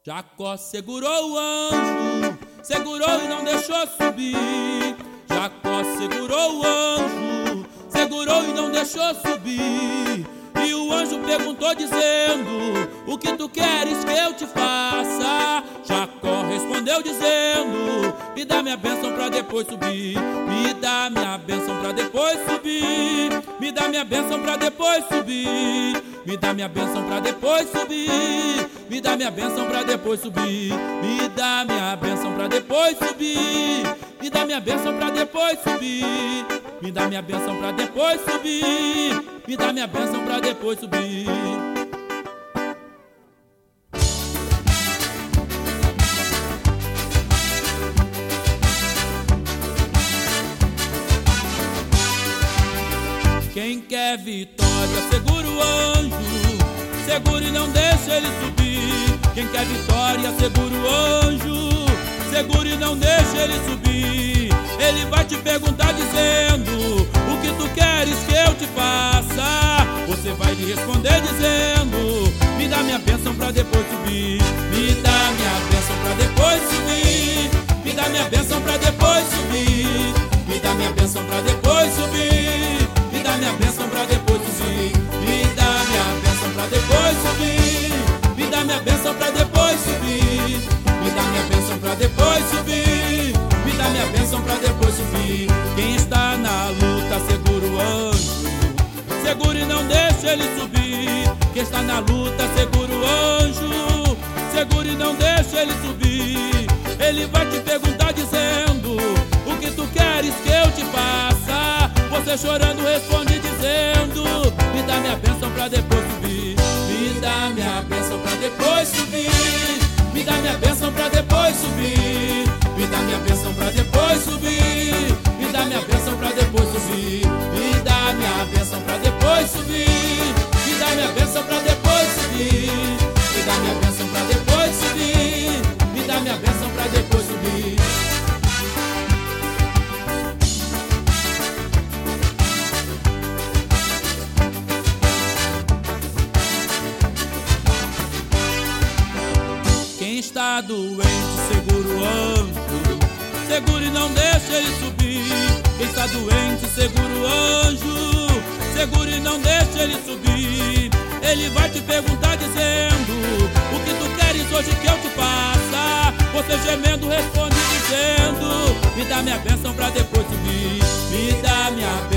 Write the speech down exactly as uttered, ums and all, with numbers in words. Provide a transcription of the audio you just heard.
Jacó segurou o anjo, segurou e não deixou subir. Jacó segurou o anjo, segurou e não deixou subir. E o anjo perguntou dizendo: o que tu queres que eu te faça? Jacó respondeu dizendo: me dá minha bênção pra depois subir. Me dá minha bênção pra depois subir. Me dá minha bênção pra depois subir. Me dá minha bênção pra depois subir. Me dá minha bênção pra depois subir. Me dá minha bênção pra depois subir. Me dá minha bênção pra depois subir. Me dá minha bênção pra depois subir. Me dá minha bênção pra depois subir. Quem quer vitória, segura o anjo, segura e não deixa ele subir. Quem quer vitória, segura o anjo, segura e não deixa ele subir. Ele vai te perguntar dizendo: o que tu queres que eu te faça? Você vai lhe responder dizendo: me dá minha bênção pra depois subir. Me dá minha bênção pra depois subir. Me dá minha bênção pra depois subir. Me dá minha bênção pra depois subir. Me dá minha bênção pra depois subir. Me dá minha bênção pra depois subir. Me dá minha bênção pra depois subir. Me dá minha bênção pra depois subir. Me dá minha bênção pra depois subir. Quem está na luta segura o anjo, segura e não deixa ele subir. Quem está na luta segura o anjo, segura e não deixa ele subir. Ele vai te perguntar dizendo: o que tu queres que eu te faça? Você chorando responde dizendo: me dá minha bênção pra depois subir. Me dá minha bênção pra depois subir. Me dá minha bênção pra depois subir. Me dá minha bênção pra depois subir. Me dá minha bênção pra depois subir. Me dá minha bênção pra depois subir. Me dá minha bênção pra depois subir. Me dá minha bênção pra depois subir. Me dá minha bênção pra depois subir. Quem está doente, segura o anjo, segura e não deixa ele subir. Quem está doente, segura o anjo, segura e não deixa ele subir. Ele vai te perguntar dizendo: o que tu queres hoje que eu te faça? Você gemendo responde dizendo: me dá minha bênção pra depois subir. Me dá minha